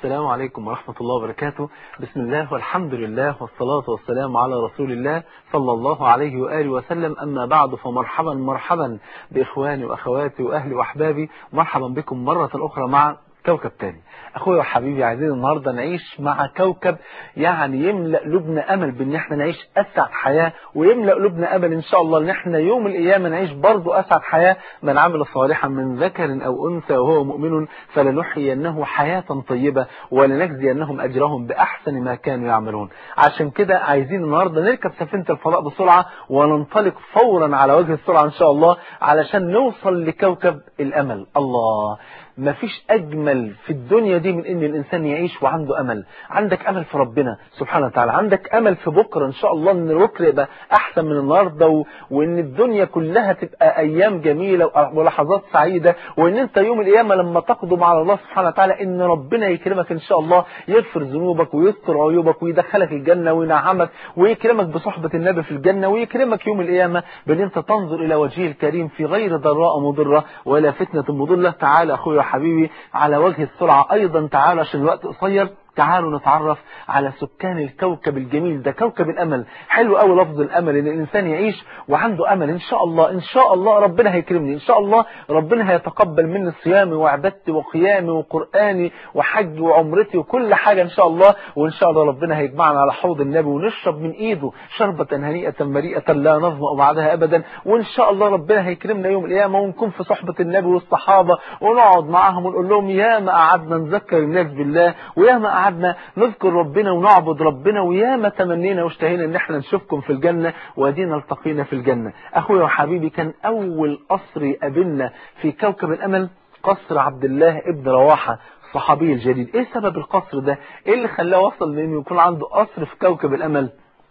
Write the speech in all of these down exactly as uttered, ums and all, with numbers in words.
السلام عليكم ورحمة الله وبركاته. بسم الله والحمد لله والصلاة والسلام على رسول الله صلى الله عليه وآله وسلم. أما بعد، فمرحبا مرحبا بإخواني وأخواتي وأهلي وأحبابي، مرحبا بكم مرة أخرى مع كوكب تاني. أخويا وحبيبي، عايزين النهاردة نعيش مع كوكب يعني يملأ قلوبنا أمل بأن احنا نعيش أسعد حياة، ويملأ قلوبنا أمل إن شاء الله أن احنا يوم القيامة نعيش برضو أسعد حياة. من عمل صالحا من ذكر أو أنثى وهو مؤمن فلنحيينه حياة طيبة ولنجزينهم أجرهم بأحسن ما كانوا يعملون. عشان كده عايزين النهاردة نركب سفينة الفضاء بسرعة وننطلق فورا على وجه السرعة إن شاء الله علشان نوصل لكوكب الأمل. الله، مفيش أجمل في الدنيا دي من إن الإنسان يعيش وعنده أمل. عندك أمل في ربنا سبحانه وتعالى، عندك أمل في بكرة إن شاء الله إن بكرة يبقى أحسن من النهاردة، و... وإن الدنيا كلها تبقى أيام جميلة ولحظات سعيدة، وإن أنت يوم القيامة لما تقدم على الله سبحانه وتعالى إن ربنا يكرمك إن شاء الله، يغفر ذنوبك ويستر عيوبك ويدخلك الجنة وينعمك ويكرمك بصحبة النبي في الجنة، ويكرمك يوم القيامة بأن أنت تنظر إلى وجهه الكريم في غير ضراء مضرة ولا فتنة مضلة. تعالى أخوي حبيبي على وجه السرعة أيضا، تعالوا عشان الوقت قصير، تعالوا نتعرف على سكان الكوكب الجميل ده، كوكب الأمل. حلو قوي لفظ الأمل، إن الإنسان يعيش وعنده أمل. إن شاء الله إن شاء الله ربنا هيكرمني، إن شاء الله ربنا هيتقبل مني صيامي وعبادتي وقيامي وقرآني وحج وعمرتي وكل حاجة إن شاء الله. وإن شاء الله ربنا هيجمعنا على حوض النبي ونشرب من إيده شربة هنيئة مريئة لا نظمأ بعدها أبدا. وإن شاء الله ربنا هيكرمنا يوم القيامة ونكون في صحبة النبي والصحابة ونقعد معاهم ونقول لهم يا ما قعدنا نذكر الناس بالله، ويا ما قعدنا نذكر ربنا ونعبد ربنا، ويا ما تمنينا واشتهينا ان احنا نشوفكم في الجنة وادينا التقينا في الجنة. اخويا وحبيبي، كان اول قصر يقابلنا في كوكب الامل قصر عبد الله ابن رواحة الصحابي الجليل. ايه سبب القصر ده؟ ايه اللي خلاه وصل لانه يكون عنده قصر في كوكب الامل؟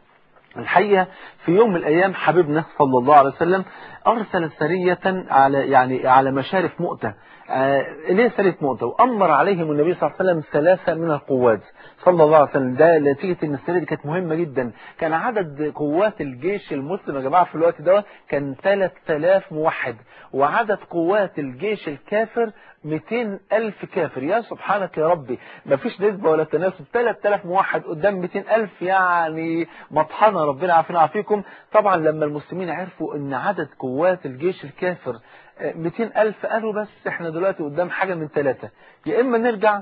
الحقيقة في يوم من الأيام حبيبنا صلى الله عليه وسلم أرسل سرية على يعني على مشارف مؤتة. آه ليه سرية مؤتة؟ وأمر عليهم النبي صلى الله عليه وسلم ثلاثة من القوات صلى الله عليه وسلم. ده نتيجة إن السرية دي كانت مهمة جدا. كان عدد قوات الجيش المسلم يا جماعة في الوقت ده كان ثلاثة آلاف موحد، وعدد قوات الجيش الكافر مئتين ألف كافر. يا سبحانك يا ربي، مفيش نسبة ولا تناسب. ثلاثة آلاف موحد قدام مئتين ألف، يعني مطحنة. ربنا عافينا وعافيكم. طبعا لما المسلمين عرفوا ان عدد قوات الجيش الكافر مئتين ألف قالوا بس احنا دلوقتي قدام حاجة من ثلاثة، يا اما نرجع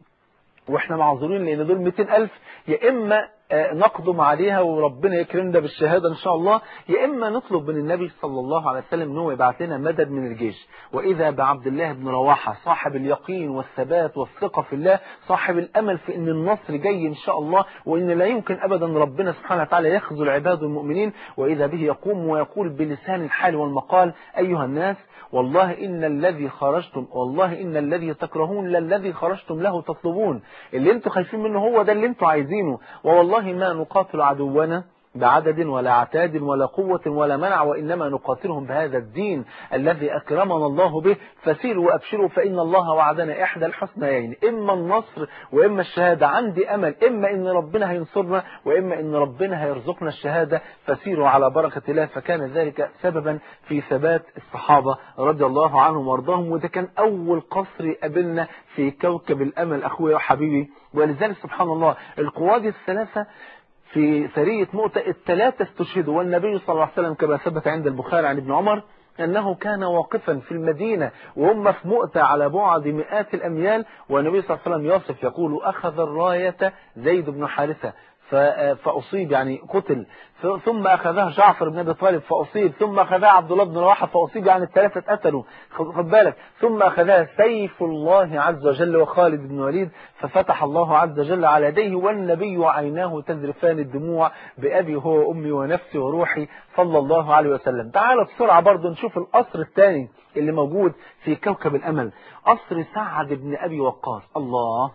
واحنا معذورين لان دول مئتين ألف، يا اما نقدم عليها وربنا يكرمنا بالشهادة إن شاء الله، يا إما نطلب من النبي صلى الله عليه وسلم أنه يبعث لنا مدد من الجيش. وإذا بعبد الله بن رواحة صاحب اليقين والثبات والثقة في الله، صاحب الأمل في أن النصر جاي إن شاء الله، وأن لا يمكن أبدا ربنا سبحانه وتعالى يخذل عباده المؤمنين. وإذا به يقوم ويقول بلسان الحال والمقال: أيها الناس، والله إن الذي خرجتم والله إن الذي تكرهون للذي خرجتم له تطلبون. اللي انتوا خايفين منه هو ده اللي انتوا عايزينه. والله ما نقاتل عدونا بعدد ولا عتاد ولا قوة ولا منع، وإنما نقاتلهم بهذا الدين الذي أكرمنا الله به. فسيروا وأبشروا فإن الله وعدنا إحدى الحسنيين، إما النصر وإما الشهادة. عندي أمل، إما إن ربنا هينصرنا وإما إن ربنا هيرزقنا الشهادة. فسيروا على بركة الله. فكان ذلك سببا في ثبات الصحابة رضي الله عنهم وارضاهم. وده كان أول قصر يقابلنا في كوكب الأمل أخويا وحبيبي. ولذلك سبحان الله القوات الثلاثة في سرية مؤتة الثلاثة استشهدوا، والنبي صلى الله عليه وسلم كما ثبت عند البخاري عن ابن عمر أنه كان واقفا في المدينة وهم في مؤتة على بعد مئات الأميال، والنبي صلى الله عليه وسلم يصف يقول: أخذ الراية زيد بن حارثة فأصيب، يعني قتل، ثم أخذها جعفر بن أبي طالب فأصيب، ثم أخذها عبد الله بن رواحة فأصيب، يعني الثلاثة اتقتلوا، خد بالك، ثم أخذها سيف الله عز وجل وخالد بن وليد ففتح الله عز وجل على يديه، والنبي وعيناه تذرفان الدموع بأبي هو وأمي ونفسي وروحي صلى الله عليه وسلم. تعالوا بسرعة برضو نشوف القصر الثاني اللي موجود في كوكب الأمل، قصر سعد بن أبي وقاص. الله،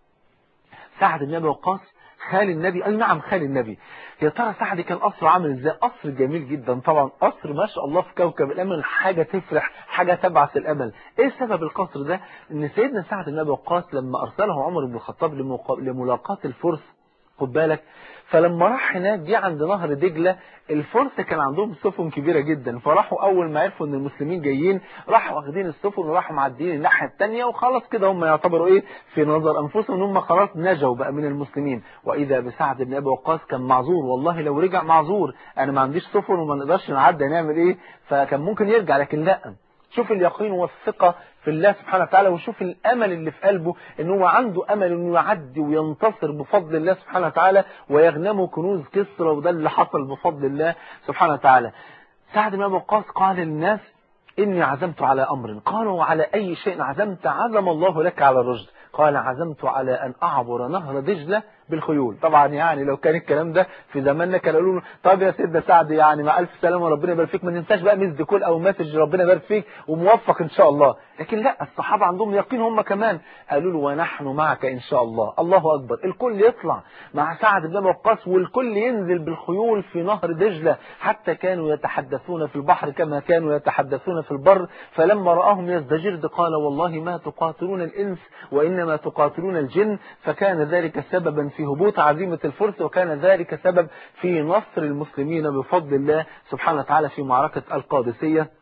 سعد بن أبي وقاص خال النبي، أي نعم خال النبي. يا ترى سعد كان قصر عامل ازاي؟ قصر جميل جدا طبعا، قصر ما شاء الله في كوكب الأمل، حاجة تفرح، حاجة تبعث الأمل. ايه سبب القصر ده؟ ان سيدنا سعد بن أبي وقاص لما أرسله عمر بن الخطاب لملاقاة الفرس خد بالك. فلما راح هناك جه عند نهر دجلة، الفرس كان عندهم سفن كبيرة جدا، فراحوا أول ما عرفوا إن المسلمين جايين راحوا واخدين السفن وراحوا معديين الناحية الثانية، وخلاص كده هم يعتبروا إيه في نظر أنفسهم إن هم خلاص نجوا بقى من المسلمين. وإذا بسعد بن أبي وقاص كان معذور، والله لو رجع معذور، أنا ما عنديش سفن وما نقدرش نعدي نعمل إيه، فكان ممكن يرجع، لكن لا، شوف اليقين والثقة في الله سبحانه وتعالى، وشوف الأمل اللي في قلبه إن هو عنده أمل إنه يعدي وينتصر بفضل الله سبحانه وتعالى ويغنمه كنوز كسرى، وده اللي حصل بفضل الله سبحانه وتعالى. سعد بن أبي وقاص قال للناس إني عزمت على أمر. قالوا على أي شيء عزمت؟ عزم الله لك على الرشد. قال عزمت على أن أعبر نهر دجلة بالخيول. طبعا يعني لو كان الكلام ده في زماننا كان قالوا له طب يا سيدنا سعد يعني مع ألف سلامة وربنا يبارك فيك، ما ننساش بقى مسج كل أو مسج ربنا يبارك فيك وموفق إن شاء الله. لكن لا، الصحابة عندهم يقين هم كمان، قالوا له ونحن معك إن شاء الله. الله أكبر. الكل يطلع مع سعد بن وقاص والكل ينزل بالخيول في نهر دجلة، حتى كانوا يتحدثون في البحر كما كانوا يتحدثون في البر. فلما رآهم يزدجرد قال والله ما تقاتلون الإنس وإنما تقاتلون الجن. فكان ذلك سببا في هبوط عزيمة الفرس، وكان ذلك سبب في نصر المسلمين بفضل الله سبحانه وتعالى في معركة القادسية،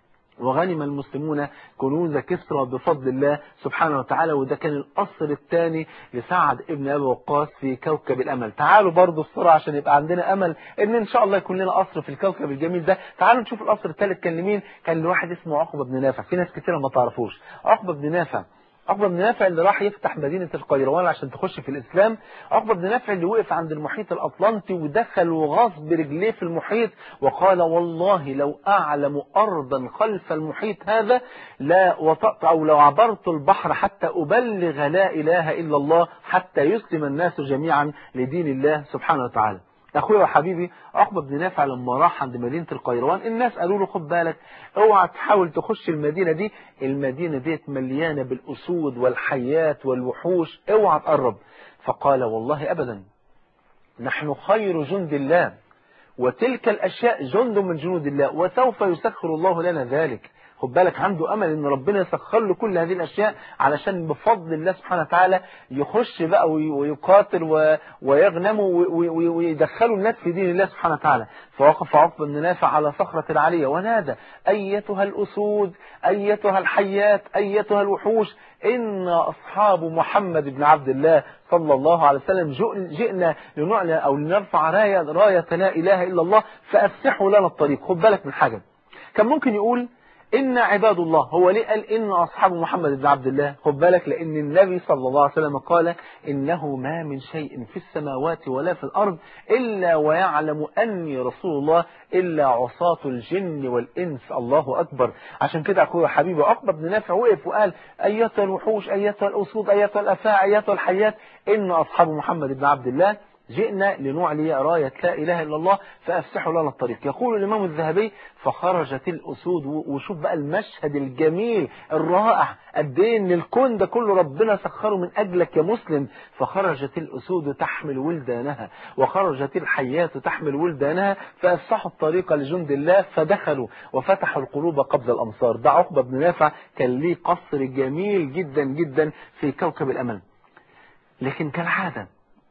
وغنم المسلمون كنوز كسرى بفضل الله سبحانه وتعالى. وده كان الأصل الثاني لسعد ابن أبي وقاص في كوكب الأمل. تعالوا برضو بسرعة عشان يبقى عندنا أمل إن إن شاء الله يكون لنا قصر في الكوكب الجميل ده. تعالوا نشوف القصر الثالث كان لمين. كان لواحد اسمه عقبة بن نافع. في ناس كثيرة ما تعرفوش عقبة بن نافع. عقبة بن نافع اللي راح يفتح مدينة القيروان عشان تخش في الإسلام. عقبة بن نافع اللي وقف عند المحيط الأطلنطي ودخل وغاص برجليه في المحيط وقال والله لو أعلم أرضا خلف المحيط هذا لا وطأت أو لو عبرت البحر حتى أبلغ لا إله إلا الله حتى يسلم الناس جميعا لدين الله سبحانه وتعالى. أخويا وحبيبي عقبة بن نافع لما راح عند مدينة القيروان الناس قالوا له خد بالك اوعى تحاول تخش المدينة دي، المدينة دي مليانة بالأسود والحيات والوحوش، اوعى تقرب. فقال والله أبدا، نحن خير جند الله وتلك الأشياء جند من جنود الله وسوف يسخر الله لنا ذلك. خد بالك عنده أمل إن ربنا يسخر له كل هذه الأشياء علشان بفضل الله سبحانه وتعالى يخش بقى ويقاتل ويغنموا ويدخلوا الناس في دين الله سبحانه وتعالى. فوقف عقبة بن نافع على صخرة العالية ونادى أيتها الأسود أيتها الحيات أيتها الوحوش، إن أصحاب محمد بن عبد الله صلى الله عليه وسلم جئنا لنعلن أو لنرفع راية, راية لا إله إلا الله فأفسحوا لنا الطريق. خد بالك من حاجة، كان ممكن يقول إن عباد الله. هو ليه قال إن أصحاب محمد بن عبد الله؟ خد بالك لأن النبي صلى الله عليه وسلم قال إنه ما من شيء في السماوات ولا في الأرض إلا ويعلم أني رسول الله إلا عصاة الجن والإنس. الله أكبر. عشان كده أخويا حبيبي عقبة بن نافع وقف وقال أيتها الوحوش أيتها الأسود أيتها الأفاعي أيتها الحيات إن أصحاب محمد بن عبد الله جئنا لنعلي راية لا إله إلا الله فأفسحوا لنا الطريق. يقول الإمام الذهبي فخرجت الأسود. وشوف بقى المشهد الجميل الرائع قد ايه ان الكون ده كله ربنا سخره من أجلك يا مسلم. فخرجت الأسود تحمل ولدانها وخرجت الحيات تحمل ولدانها فأفسحوا الطريق لجند الله فدخلوا وفتحوا القلوب قبل الأمصار. ده عقبة بن نافع كان ليه قصر جميل جدا جدا في كوكب الأمل. لكن كالعادة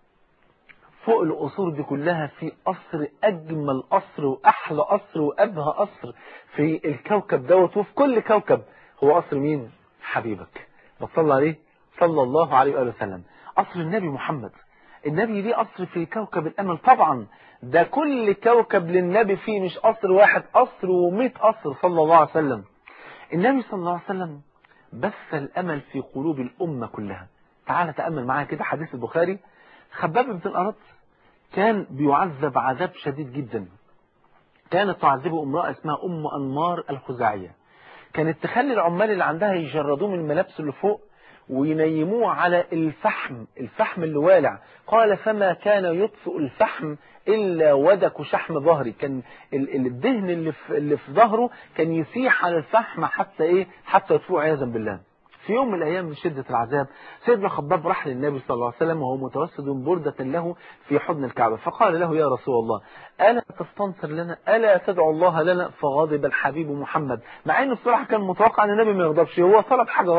فوق القصور دي كلها في قصر أجمل قصر وأحلى قصر وأبهى قصر في الكوكب دوت وفي كل كوكب. هو قصر مين؟ حبيبك بصلى عليه صلى الله عليه وآله وسلم، قصر النبي محمد. النبي ليه قصر في كوكب الأمل طبعا، ده كل كوكب للنبي فيه مش قصر واحد، قصر ومئة قصر صلى الله عليه وسلم. النبي صلى الله عليه وسلم بث الأمل في قلوب الأمة كلها. تعال تأمل معايا كده حديث البخاري. خباب بن الأرط كان بيعذب عذاب شديد جدا. كانت تعذبه امرأة اسمها أم أنمار الخزاعية. كانت تخلي العمال اللي عندها يجردوه من ملابسه اللي فوق وينيموه على الفحم الفحم اللي والع. قال فما كان يطفئ الفحم إلا ودك شحم ظهري. كان الدهن اللي في, اللي في ظهره كان يسيح على الفحم حتى إيه حتى يطفئه عياذا بالله. في يوم من الأيام من شدة العذاب سيدنا خباب راح للنبي صلى الله عليه وسلم وهو متوسد بردة له في حضن الكعبة فقال له يا رسول الله ألا تستنصر لنا ألا تدعو الله لنا؟ فغضب الحبيب محمد، مع أنه الصراحة كان متوقع أن النبي ما يغضبش، هو طلب حاجة غلط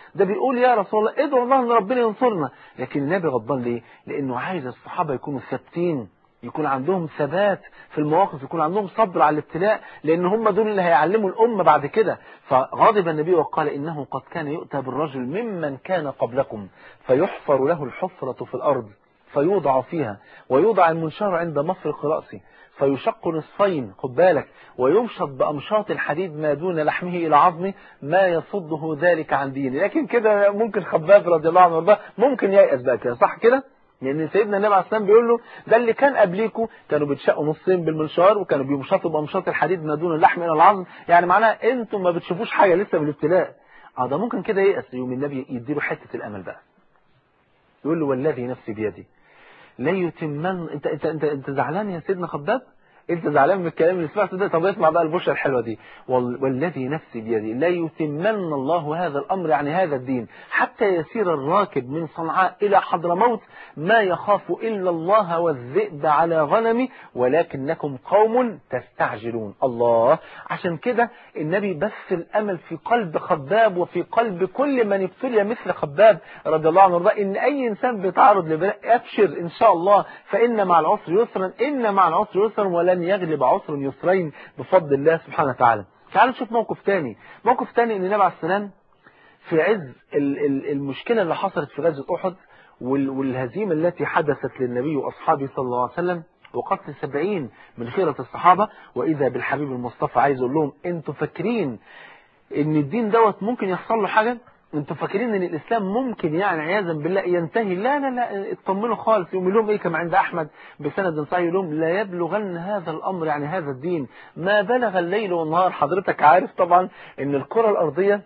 ده بيقول يا رسول الله ادعو الله ان ربنا ينصرنا. لكن النبي غضبان ليه؟ لانه عايز الصحابه يكونوا ثابتين، يكون عندهم ثبات في المواقف، يكون عندهم صبر على الابتلاء، لان هم دول اللي هيعلموا الامه بعد كده. فغضب النبي وقال انه قد كان يؤتى بالرجل ممن كان قبلكم فيحفر له الحفره في الارض فيوضع فيها، ويوضع المنشار عند مفرق راسه فيشق نصفين، خد بالك، ويمشط بأمشاط الحديد ما دون لحمه إلى عظمه ما يصده ذلك عن دينه. لكن كده ممكن خباب رضي الله عنه وارضاه ممكن ييأس بقى كده، صح كده؟ يعني سيدنا النبي عليه السلام بيقول له ده اللي كان قبليكوا كانوا بيتشقوا نصين بالمنشار وكانوا بيمشطوا بأمشاط الحديد ما دون اللحم إلى العظم، يعني معناها انتم ما بتشوفوش حاجة لسه بالابتلاء. اه ده ممكن كده ييأس. يوم النبي يديله حتة الأمل بقى، يقول له والذي نفسي بيدي لا يتمن. انت انت انت انت زعلان يا سيدنا خباب؟ انت زعلان من الكلام اللي سمعته ده؟ طب اسمع بقى البشرى الحلوه دي. والذي نفسي بيدي لا يتمن الله هذا الامر، يعني هذا الدين، حتى يسير الراكب من صنعاء الى حضرموت ما يخاف الا الله والذئب على غنمه ولكنكم قوم تستعجلون. الله، عشان كده النبي بث الامل في قلب خباب وفي قلب كل من ابتلي مثل خباب رضي الله عنه وارضاه، ان اي انسان بيتعرض لبلاء ابشر ان شاء الله فان مع العسر يسرا، ان مع العسر يسرا ولن يغلب عسر يسرين بفضل الله سبحانه وتعالى. تعالوا نشوف موقف تاني. موقف تاني ان النبي عليه السلام في عز المشكلة اللي حصلت في غزوة أحد والهزيمة التي حدثت للنبي وأصحابه صلى الله عليه وسلم وقتل سبعين من خيرة الصحابة، وإذا بالحبيب المصطفى عايز أقول لهم انتوا فاكرين ان الدين دوت ممكن يحصل له حاجة؟ انتوا فاكرين ان الاسلام ممكن يعني عياذا بالله ينتهي؟ لا لا لا، اطمنوا خالص. يوم لهم ايه كما عند احمد بسند صحيح لهم لا يبلغن هذا الامر، يعني هذا الدين، ما بلغ الليل والنهار. حضرتك عارف طبعا ان الكرة الارضية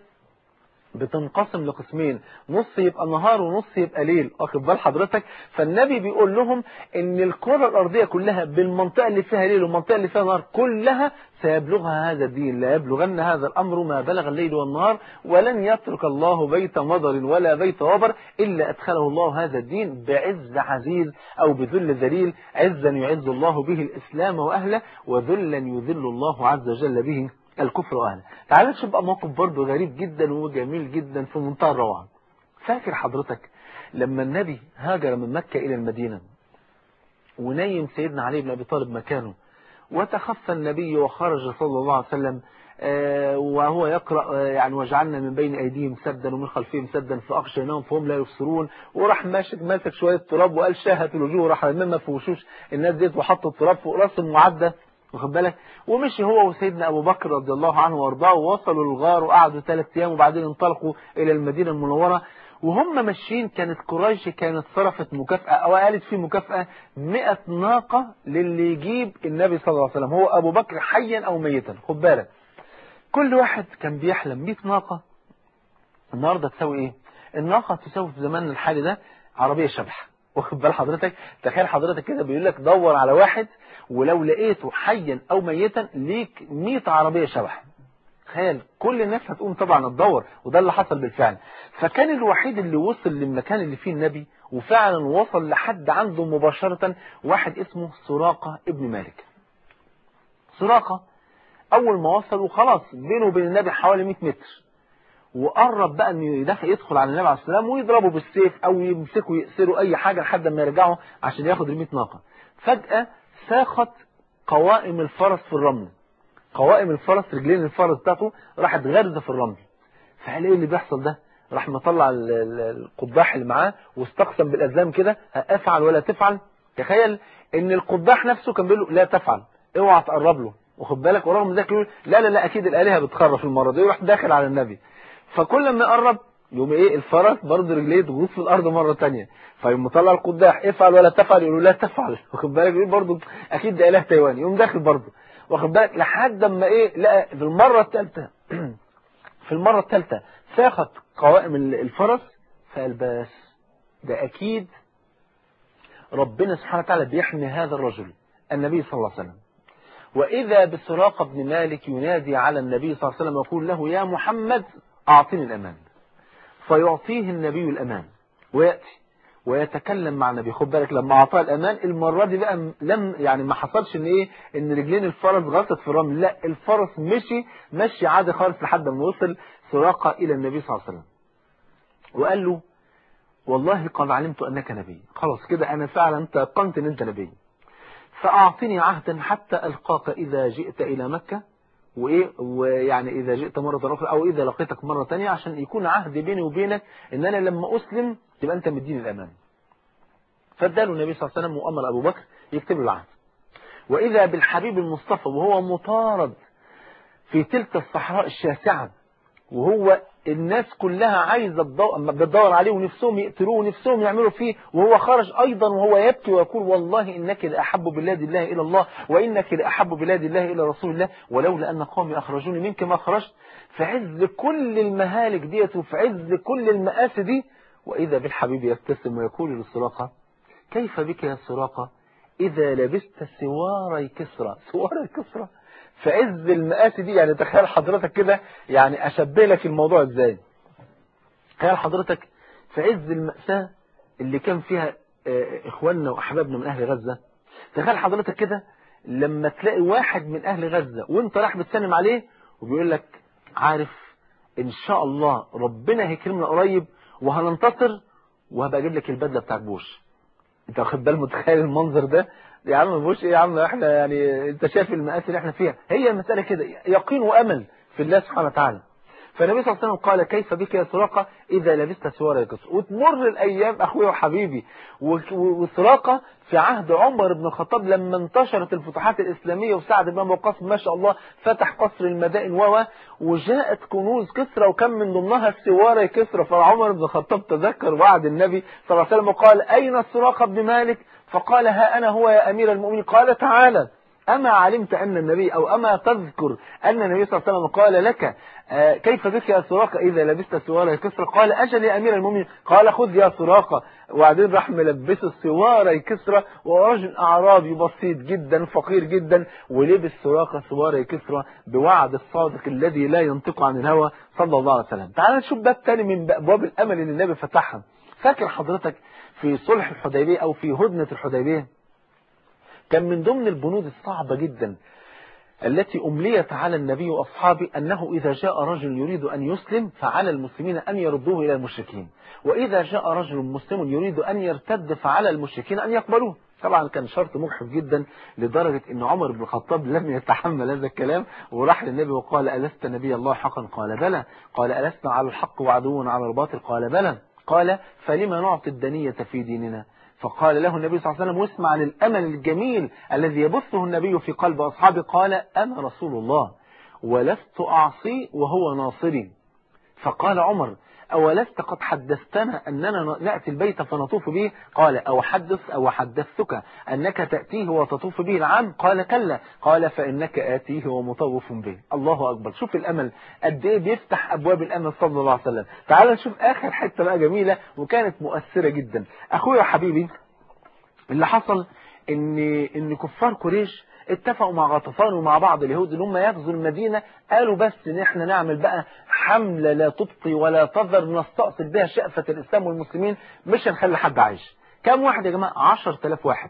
بتنقسم لقسمين، نص يبقى نهار ونص يبقى ليل، واخد بال حضرتك؟ فالنبي بيقول لهم ان الكرة الارضية كلها بالمنطقة اللي فيها ليل والمنطقة اللي فيها نهار كلها سيبلغها هذا الدين، لا يبلغن هذا الامر ما بلغ الليل والنهار، ولن يترك الله بيت مضر ولا بيت وبر الا ادخله الله هذا الدين بعز عزيز او بذل ذليل، عزا يعز الله به الاسلام واهله، وذلا يذل الله عز وجل به الكفر واهله. تعالوا نشوف بقى موقف برضه غريب جدا وجميل جدا في منتهى الروعه. فاكر حضرتك لما النبي هاجر من مكة الى المدينة ونيم سيدنا علي بن ابي طالب مكانه، وتخفى النبي وخرج صلى الله عليه وسلم آه وهو يقرأ آه يعني وجعلنا من بين ايديهم سدا ومن خلفهم سدا فاغشيناهم فهم لا يبصرون، وراح ماسك ماسك شويه تراب وقال شاهت الوجوه، راح رممها في وشوش الناس ديت وحط التراب فوق راس المعدة، واخد بالك؟ ومشي هو وسيدنا ابو بكر رضي الله عنه وارضاه ووصلوا للغار وقعدوا ثلاث ايام وبعدين انطلقوا الى المدينه المنوره. وهم ماشيين كانت قريش كانت صرفت مكافاه او قالت في مكافاه مئة ناقه للي يجيب النبي صلى الله عليه وسلم، هو ابو بكر حيا او ميتا. خد بالك كل واحد كان بيحلم مئة ناقه. النهارده تساوي ايه؟ الناقه تساوي في زماننا الحالي ده عربيه شبح، واخد بال حضرتك؟ تخيل حضرتك كده بيقول لك دور على واحد ولو لقيته حيا او ميتا ليك مئة عربيه شبح. تخيل كل الناس هتقوم طبعا تدور، وده اللي حصل بالفعل. فكان الوحيد اللي وصل للمكان اللي فيه النبي وفعلا وصل لحد عنده مباشرة واحد اسمه سراقة ابن مالك. سراقة اول ما وصل وخلاص بينه وبين النبي حوالي مئة متر، وقرب بقى انه يدخل يدخل على النبي عليه السلام ويضربه بالسيف او يمسكه يأسره اي حاجه لحد ما يرجعوا عشان ياخد المئة ناقه. فجأة ساخت قوائم الفرس في الرمل، قوائم الفرس رجلين الفرس بتاعته راحت غارزه في الرمل. فقال ايه اللي بيحصل ده؟ راح مطلع القباح اللي معاه واستقسم بالازلام كده افعل ولا تفعل. تخيل ان القباح نفسه كان بيقول له لا تفعل، اوعى تقرب له، واخد بالك؟ ورغم ذلك يقول لا لا لا اكيد الالهه بتخرف المره دي، ويروح داخل على النبي. فكل ما يقرب يوم ايه الفرس برضه رجليه تغوص في الارض مره ثانيه، فيقوم مطلع القداح افعل ولا تفعل، يقول له لا تفعل، واخد بالك؟ يقول برضه اكيد ده اله تايواني، يقوم داخل برضه، واخد بالك؟ لحد اما ايه لقى في المره الثالثه في المره الثالثه ساخت قوائم الفرس، فقال بس ده اكيد ربنا سبحانه وتعالى بيحمي هذا الرجل النبي صلى الله عليه وسلم. واذا بسراقه بن مالك ينادي على النبي صلى الله عليه وسلم ويقول له يا محمد أعطني الأمان، فيعطيه النبي الأمان ويأتي ويتكلم مع النبي. خد بالك لما أعطاه الأمان المرة دي بقى لم يعني ما حصلش إن إيه إن رجلين الفرس غصت في الرمل، لا الفرس مشي مشي عادي خالص لحد ما وصل سراقة إلى النبي صلى الله عليه وسلم. وقال له والله قد علمت أنك نبي، خلاص كده أنا فعلا تيقنت أن أنت نبي، فأعطني عهدا حتى ألقاك إذا جئت إلى مكة، وإيه ويعني إذا جئت مرة أخرى أو إذا لقيتك مرة تانية، عشان يكون عهد بيني وبينك إن أنا لما أسلم تبقى أنت مديني الأمان. فاداله النبي صلى الله عليه وسلم وأمر أبو بكر يكتب له العهد. وإذا بالحبيب المصطفى وهو مطارد في تلك الصحراء الشاسعة، وهو الناس كلها عايزة بتدور عليه ونفسهم يقتلوه ونفسهم يعملوا فيه، وهو خرج أيضا وهو يبكي ويقول والله إنك لأحب بلاد الله إلى الله وإنك لأحب بلاد الله إلى رسول الله، ولولا أن قومي أخرجوني منك ما خرجت. في عز كل المهالك ديت وفي عز كل المآسي دي، وإذا بالحبيب يبتسم ويقول للسراقة كيف بك يا سراقة إذا لبست سواري كسرى. سواري كسرى في عز المآسي دي، يعني تخيل حضرتك كده، يعني أشبه لك الموضوع إزاي. تخيل حضرتك في عز المأساة اللي كان فيها إخواننا وأحبابنا من أهل غزة، تخيل حضرتك كده لما تلاقي واحد من أهل غزة وانت راح بتسلم عليه وبيقول لك عارف إن شاء الله ربنا هيكرمنا قريب وهننتصر وهبقى أجيب لك البدلة بتاعت بوش. انت واخد بالك متخيل المنظر ده؟ يا عم بوش ايه يا عم، احنا يعني انت شايف المآسي اللي احنا فيها. هي المسألة كده، يقين وأمل في الله سبحانه وتعالى. فالنبي صلى الله عليه وسلم قال كيف بك يا سراقة إذا لبست سواري كسرى. وتمر الأيام أخوي وحبيبي، وسراقة في عهد عمر بن الخطاب لما انتشرت الفتوحات الإسلامية وسعد بن وقاص ما شاء الله فتح قصر المدائن و وجاءت كنوز كسرى وكان من ضمنها السواري كسرى. فعمر بن الخطاب تذكر وعد النبي صلى الله عليه وسلم وقال أين سراقة بن مالك؟ فقال ها أنا هو يا أمير المؤمنين. قال تعالى أما علمت أن النبي أو أما تذكر أن النبي صلى الله عليه وسلم قال لك آه كيف بك يا سراقة إذا لبست سواري كسرى؟ قال أجل يا أمير المؤمنين. قال خذ يا سراقة. وبعدين راح ملبسه سواري كسرى، ورجل أعرابي بسيط جدا فقير جدا ولبس سراقة سواري كسرى بوعد الصادق الذي لا ينطق عن الهوى صلى الله عليه وسلم. تعال نشوف باب تاني من أبواب الأمل اللي النبي فتحها. فاكر حضرتك في صلح الحديبية أو في هدنة الحديبية كان من ضمن البنود الصعبة جدا التي أمليت على النبي وأصحابه أنه إذا جاء رجل يريد أن يسلم فعلى المسلمين أن يردوه إلى المشركين، وإذا جاء رجل مسلم يريد أن يرتد فعلى المشركين أن يقبلوه. طبعا كان شرط مجحف جدا لدرجة أن عمر بن الخطاب لم يتحمل هذا الكلام وراح للنبي وقال ألست نبي الله حقا؟ قال بلى. قال ألسنا على الحق وعدونا على الباطل؟ قال بلى. قال فلما نعطي الدنية في ديننا؟ فقال له النبي صلى الله عليه وسلم واسمع للأمل الجميل الذي يبثه النبي في قلب أصحابه، قال أنا رسول الله ولست أعصي وهو ناصري. فقال عمر أولست قد حدثتنا أننا نأتي البيت فنطوف به؟ قال أو حدث أو حدثتك أنك تأتيه وتطوف به العام؟ قال كلا. قال فإنك آتيه ومطوف به. الله أكبر. شوف الأمل قد إيه بيفتح أبواب الأمل صلى الله عليه وسلم. تعال نشوف آخر حتة بقى جميلة وكانت مؤثرة جدا. أخويا وحبيبي اللي حصل إن إن كفار قريش اتفقوا مع غطفان ومع بعض اليهود ان هم يغزوا المدينة. قالوا بس ان احنا نعمل بقى حملة لا تبقي ولا تذر نستأصل بها شأفة الإسلام والمسلمين، مش هنخلي حد عايش. كم واحد يا جماعة؟ عشرة آلاف واحد.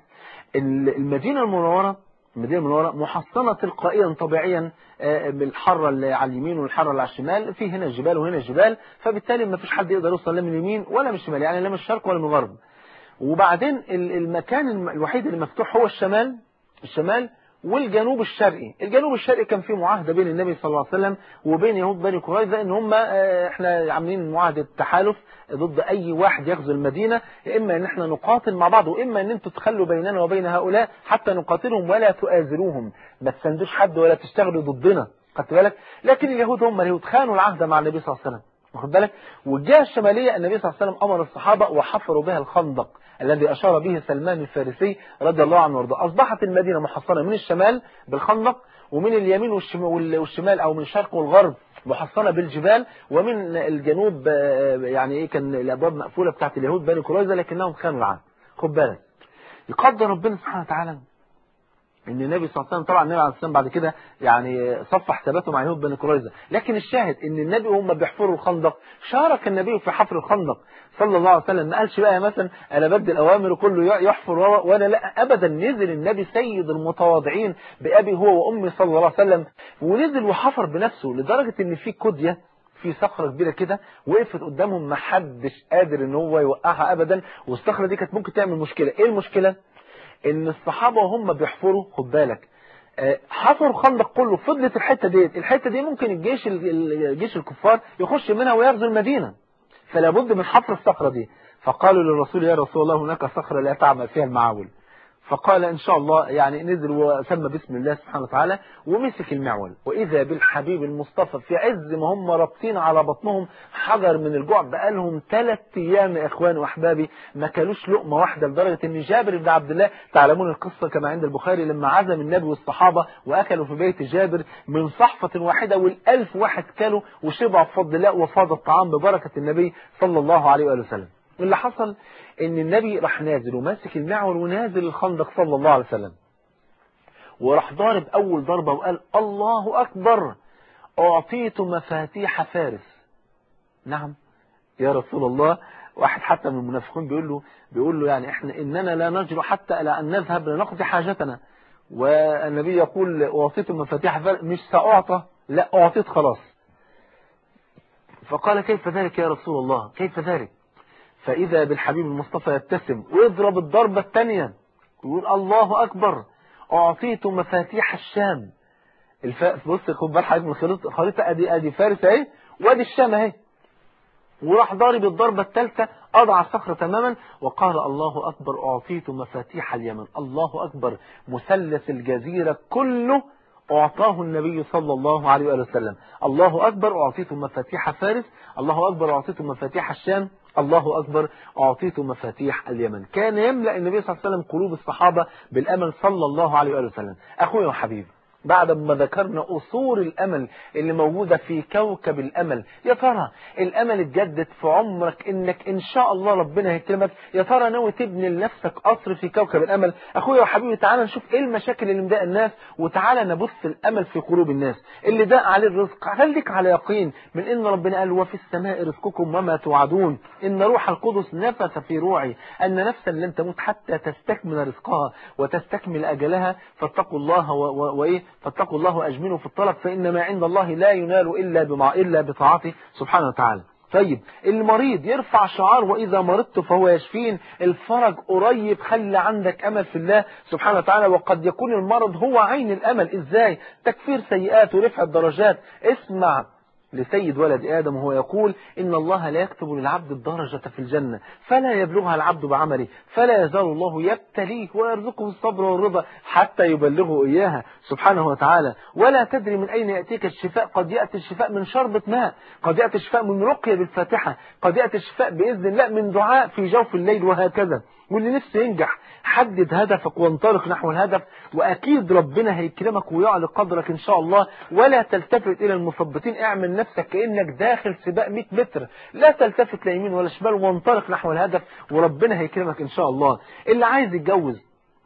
المدينة المنورة المدينة المنورة محصنة تلقائيا طبيعيا بالحرة اللي على اليمين والحرة اللي على الشمال، في هنا جبال وهنا جبال، فبالتالي ما فيش حد يقدر يوصل لا من اليمين ولا من الشمال، يعني لا من الشرق ولا من الغرب. وبعدين المكان الوحيد اللي مفتوح هو الشمال الشمال والجنوب الشرقي. الجنوب الشرقي كان فيه معاهدة بين النبي صلى الله عليه وسلم وبين يهود بني قريظة ان هم احنا عاملين معاهدة تحالف ضد اي واحد يغزو المدينة، اما ان احنا نقاتل مع بعض واما ان انتوا تخلوا بيننا وبين هؤلاء حتى نقاتلهم ولا تؤازروهم، ما تساندوش حد ولا تشتغلوا ضدنا. خدت بالك؟ لكن اليهود هم اليهود خانوا العهد مع النبي صلى الله عليه وسلم. واخد بالك؟ والجهة الشمالية النبي صلى الله عليه وسلم امر الصحابة وحفروا بها الخندق الذي أشار به سلمان الفارسي رضي الله عنه وارضاه. أصبحت المدينة محصنة من الشمال بالخندق، ومن اليمين والشمال أو من الشرق والغرب محصنة بالجبال، ومن الجنوب يعني إيه كان الأبواب مقفولة بتاعت اليهود بني قريظة لكنهم خانوا العهد. خد بالك، يقدر ربنا سبحانه وتعالى ان النبي صلى الله عليه وسلم طبعا النبي عليه الصلاه والسلام بعد كده يعني صف حساباته مع يهود بني قريظه، لكن الشاهد ان النبي وهم بيحفروا الخندق شارك النبي في حفر الخندق صلى الله عليه وسلم. ما قالش بقى مثلا انا بدي الاوامر وكله يحفر وانا لا، ابدا. نزل النبي سيد المتواضعين بابي هو وامي صلى الله عليه وسلم ونزل وحفر بنفسه، لدرجه ان في كديه في صخرة كبيرة كده وقفت قدامهم، ما حدش قادر ان هو يوقعها ابدا، والصخرة دي كانت ممكن تعمل مشكلة. ايه المشكلة؟ ان الصحابة وهم بيحفروا، خد بالك، حفروا خندق كله، فضلت الحتة دي الحتة دي ممكن الجيش الجيش الكفار يخش منها ويغزو المدينة، فلا بد من حفر الصخرة دي. فقالوا للرسول يا رسول الله هناك صخرة لا تعمل فيها المعاول. فقال إن شاء الله، يعني نزل وسمى باسم الله سبحانه وتعالى ومسك المعول، وإذا بالحبيب المصطفى في عز ما هم رابطين على بطنهم حجر من الجوع، بقالهم ثلاث أيام يا إخواني وأحبابي ما كانوش لقمة واحدة، لدرجة إن جابر بن عبد الله، تعلمون القصة كما عند البخاري، لما عزم النبي والصحابة وأكلوا في بيت جابر من صحفة واحدة والألف واحد كلوا وشبعوا بفضل الله وفاض الطعام ببركة النبي صلى الله عليه وآله وسلم. اللي حصل ان النبي راح نازل وماسك المعول ونازل الخندق صلى الله عليه وسلم، وراح ضارب اول ضربة وقال الله اكبر اعطيت مفاتيح فارس. نعم يا رسول الله. واحد حتى من المنافقين بيقول له بيقول له يعني احنا اننا لا نجرؤ حتى الى ان نذهب لنقضي حاجتنا، والنبي يقول اعطيت مفاتيح فارس، مش ساعطى، لا اعطيت خلاص. فقال كيف ذلك يا رسول الله كيف ذلك؟ فإذا بالحبيب المصطفى يبتسم ويضرب الضربة الثانية ويقول الله أكبر أعطيت مفاتيح الشام. الف... بص خد بال حضرتك من الخريطة، خريطة أدي أدي فارس أهي وأدي الشام أهي، وراح ضارب الضربة الثالثة أضع الصخرة تماما وقال الله أكبر أعطيت مفاتيح اليمن. الله أكبر، مثلث الجزيرة كله أعطاه النبي صلى الله عليه وآله وسلم. الله أكبر أعطيت مفاتيح فارس، الله أكبر أعطيت مفاتيح الشام، الله أكبر أعطيت مفاتيح اليمن. كان يملأ النبي صلى الله عليه وسلم قلوب الصحابة بالأمل صلى الله عليه وآله وسلم. أخوي وحبيبي، بعد ما ذكرنا أصول الأمل اللي موجودة في كوكب الأمل، يا ترى الأمل اتجدد في عمرك إنك إن شاء الله ربنا هيكرمك؟ يا ترى ناوي تبني لنفسك قصر في كوكب الأمل؟ أخويا وحبيبي، تعالى نشوف إيه المشاكل اللي مضايقه الناس، وتعالى نبث الأمل في قلوب الناس. اللي ضاق عليه الرزق خليك على يقين من إن ربنا قال وفي السماء رزقكم وما توعدون، إن روح القدس نفث في روعي أن نفسا لن تموت حتى تستكمل رزقها وتستكمل أجلها، فاتقوا الله وإيه فاتقوا الله وأجملوا في الطلب، فإن ما عند الله لا ينال إلا بمع إلا بطاعته سبحانه وتعالى. طيب المريض يرفع شعار وإذا مرضت فهو يشفين، الفرج قريب، خلي عندك أمل في الله سبحانه وتعالى. وقد يكون المرض هو عين الأمل. إزاي؟ تكفير سيئات ورفع الدرجات. اسمع لسيد ولد آدم وهو يقول إن الله لا يكتب للعبد الدرجة في الجنة فلا يبلغها العبد بعمله، فلا يزال الله يبتليه ويرزقه الصبر والرضا حتى يبلغه إياها سبحانه وتعالى. ولا تدري من أين يأتيك الشفاء، قد يأتي الشفاء من شربة ماء، قد يأتي الشفاء من رقية بالفاتحة، قد يأتي الشفاء بإذن الله من دعاء في جوف الليل، وهكذا. واللي نفسه ينجح حدد هدفك وانطلق نحو الهدف، وأكيد ربنا هيكرمك ويعلي قدرك إن شاء الله. ولا تلتفت إلى المثبطين، اعمل نفسك كأنك داخل سباق مئة متر، لا تلتفت لا يمين ولا شمال وانطلق نحو الهدف وربنا هيكرمك إن شاء الله. اللي عايز يتجوز،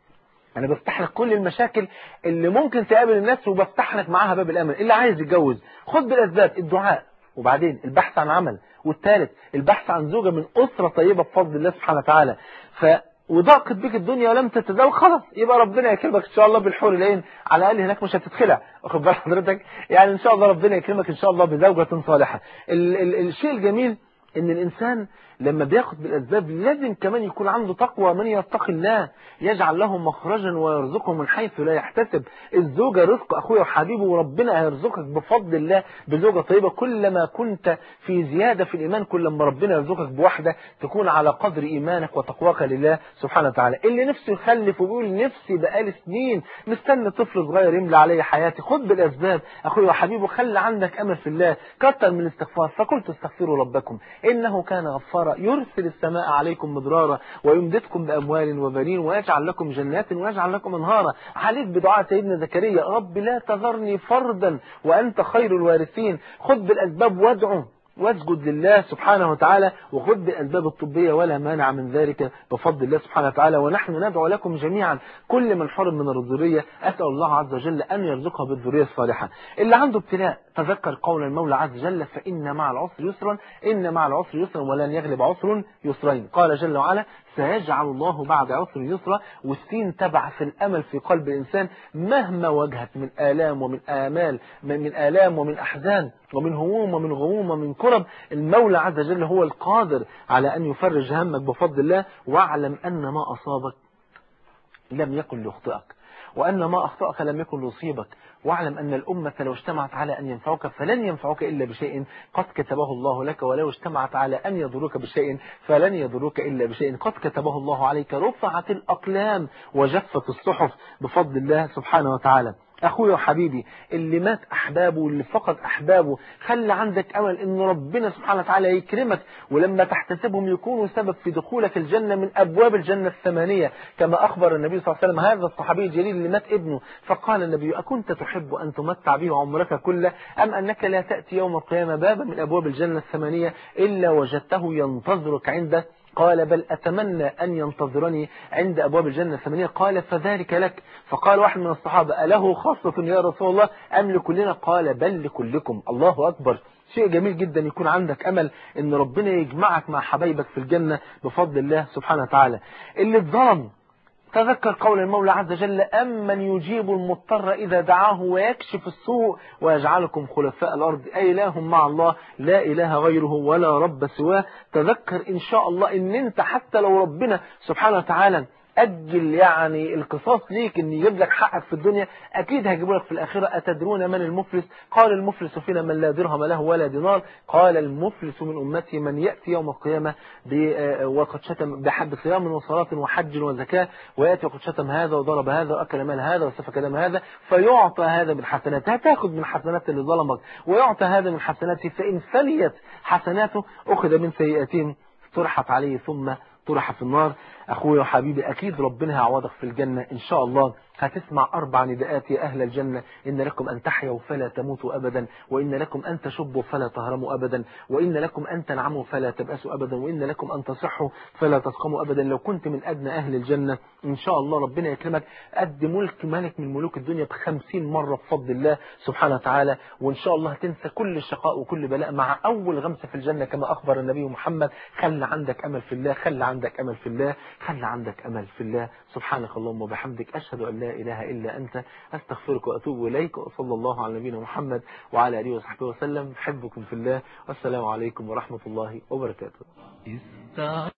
أنا بفتح لك كل المشاكل اللي ممكن تقابل الناس وبفتح لك معاها باب الأمل. اللي عايز يتجوز خد بالأسباب، الدعاء، وبعدين البحث عن عمل، والثالث البحث عن زوجة من أسرة طيبة بفضل الله سبحانه وتعالى. ف وضاقت بك الدنيا ولم تتزوج، خلاص يبقى ربنا يكرمك ان شاء الله بالحور العين، على الاقل هناك مش هتتخلع، واخد بال حضرتك؟ يعني ان شاء الله ربنا يكرمك ان شاء الله بزوجة صالحة. ال ال الشيء الجميل ان الانسان لما بياخد بالاسباب لازم كمان يكون عنده تقوى. من يتقي الله يجعل له مخرجا ويرزقه من حيث لا يحتسب. الزوجة رزق اخويا وحبيبي، وربنا هيرزقك بفضل الله بزوجة طيبة. كلما كنت في زيادة في الايمان، كل ما ربنا يرزقك بواحدة تكون على قدر ايمانك وتقواك لله سبحانه وتعالى. اللي نفسه يخلف ويقول نفسي بقالي سنين مستني طفل صغير يملى علي حياتي، خد بالاسباب اخويا وحبيبي، خلي عندك امل في الله، كتر من الاستغفار. فقلت استغفروا ربكم انه كان غفارا يرسل السماء عليكم مدرارا ويمددكم بأموال وبنين ويجعل لكم جنات ويجعل لكم انهارا. عليك بدعاء سيدنا زكريا، رب لا تذرني فردا وأنت خير الوارثين. خذ بالأسباب وادعو واسجد لله سبحانه وتعالى، وخذ بالأسباب الطبية ولا مانع من ذلك بفضل الله سبحانه وتعالى. ونحن ندعو لكم جميعا كل من حرم من الذرية أسأل الله عز وجل أن يرزقها بالذرية الصالحة. اللي عنده ابتلاء تذكر قول المولى عز وجل فإن مع العسر يسرا، إن مع العسر يسرا ولن يغلب عسر يسرين. قال جل وعلا سيجعل الله بعد عسر يسرا، والسين تبعث الأمل في قلب الإنسان مهما واجهت من آلام ومن آمال من, من آلام ومن أحزان ومن هموم ومن غموم ومن كرب. المولى عز وجل هو القادر على أن يفرج همك بفضل الله. واعلم أن ما أصابك لم يكن ليخطئك، وأن ما أخطأك لم يكن ليصيبك. واعلم أن الأمة لو اجتمعت على أن ينفعوك فلن ينفعوك إلا بشيء قد كتبه الله لك، ولو اجتمعت على أن يضروك بشيء فلن يضروك إلا بشيء قد كتبه الله عليك. رفعت الأقلام وجفت الصحف بفضل الله سبحانه وتعالى. أخويا وحبيبي اللي مات أحبابه واللي فقد أحبابه، خلي عندك أمل إن ربنا سبحانه وتعالى يكرمك، ولما تحتسبهم يكونوا سبب في دخولك الجنة من أبواب الجنة الثمانية، كما أخبر النبي صلى الله عليه وسلم هذا الصحابي الجليل اللي مات ابنه، فقال النبي أكنت تحب أن تمتع به عمرك كله، أم أنك لا تأتي يوم القيامة بابا من أبواب الجنة الثمانية إلا وجدته ينتظرك عنده؟ قال بل أتمنى أن ينتظرني عند أبواب الجنة الثمانية. قال فذلك لك. فقال واحد من الصحابة أله خاصة يا رسول الله أم لكلنا؟ قال بل لكلكم. الله أكبر. شيء جميل جدا يكون عندك أمل أن ربنا يجمعك مع حبايبك في الجنة بفضل الله سبحانه وتعالى. اللي اتظلم تذكر قول المولى عز وجل أمن يجيب المضطر إذا دعاه ويكشف السوء ويجعلكم خلفاء الأرض أإله مع الله لا إله غيره ولا رب سواه. تذكر إن شاء الله إن أنت حتى لو ربنا سبحانه وتعالى أجل يعني القصاص ليك إن يجيب لك حقك في الدنيا، أكيد هيجيبوا لك في الآخرة. أتدرون من المفلس؟ قال المفلس فينا من لا درهم له ولا دينار. قال المفلس من أمتي من يأتي يوم القيامة وقد شتم بحد صيام وصلاة وحج وزكاة، ويأتي وقد شتم هذا وضرب هذا وأكل مال هذا وسفك دم هذا، فيعطى هذا من حسناته، هتاخد من حسنات اللي ظلمك، ويعطى هذا من حسناته، فإن فنيت حسناته أخذ من سيئاتهم طرحت عليه ثم طرح في النار. أخوي وحبيبي أكيد ربنا هيعوضك في الجنة إن شاء الله. هتسمع أربع نداءات يا أهل الجنة: إن لكم أن تحيوا فلا تموتوا أبدا، وإن لكم أن تشبوا فلا تهرموا أبدا، وإن لكم أن تنعموا فلا تبأسوا أبدا، وإن لكم أن تصحوا فلا تسقموا أبدا. لو كنت من أدنى أهل الجنة إن شاء الله ربنا يكرمك قد ملك ملك من ملوك الدنيا بخمسين مرة بفضل الله سبحانه وتعالى، وإن شاء الله هتنسى كل الشقاء وكل بلاء مع أول غمسة في الجنة كما أخبر النبي محمد. خلي عندك أمل في الله، خلي عندك أمل في الله، خلي عندك أمل في الله. سبحانك اللهم وبحمدك أشهد أن لا إله إلا أنت أستغفرك وأتوب إليك، وصلى الله على نبينا محمد وعلى آله وصحبه وسلم. أحبكم في الله، والسلام عليكم ورحمة الله وبركاته.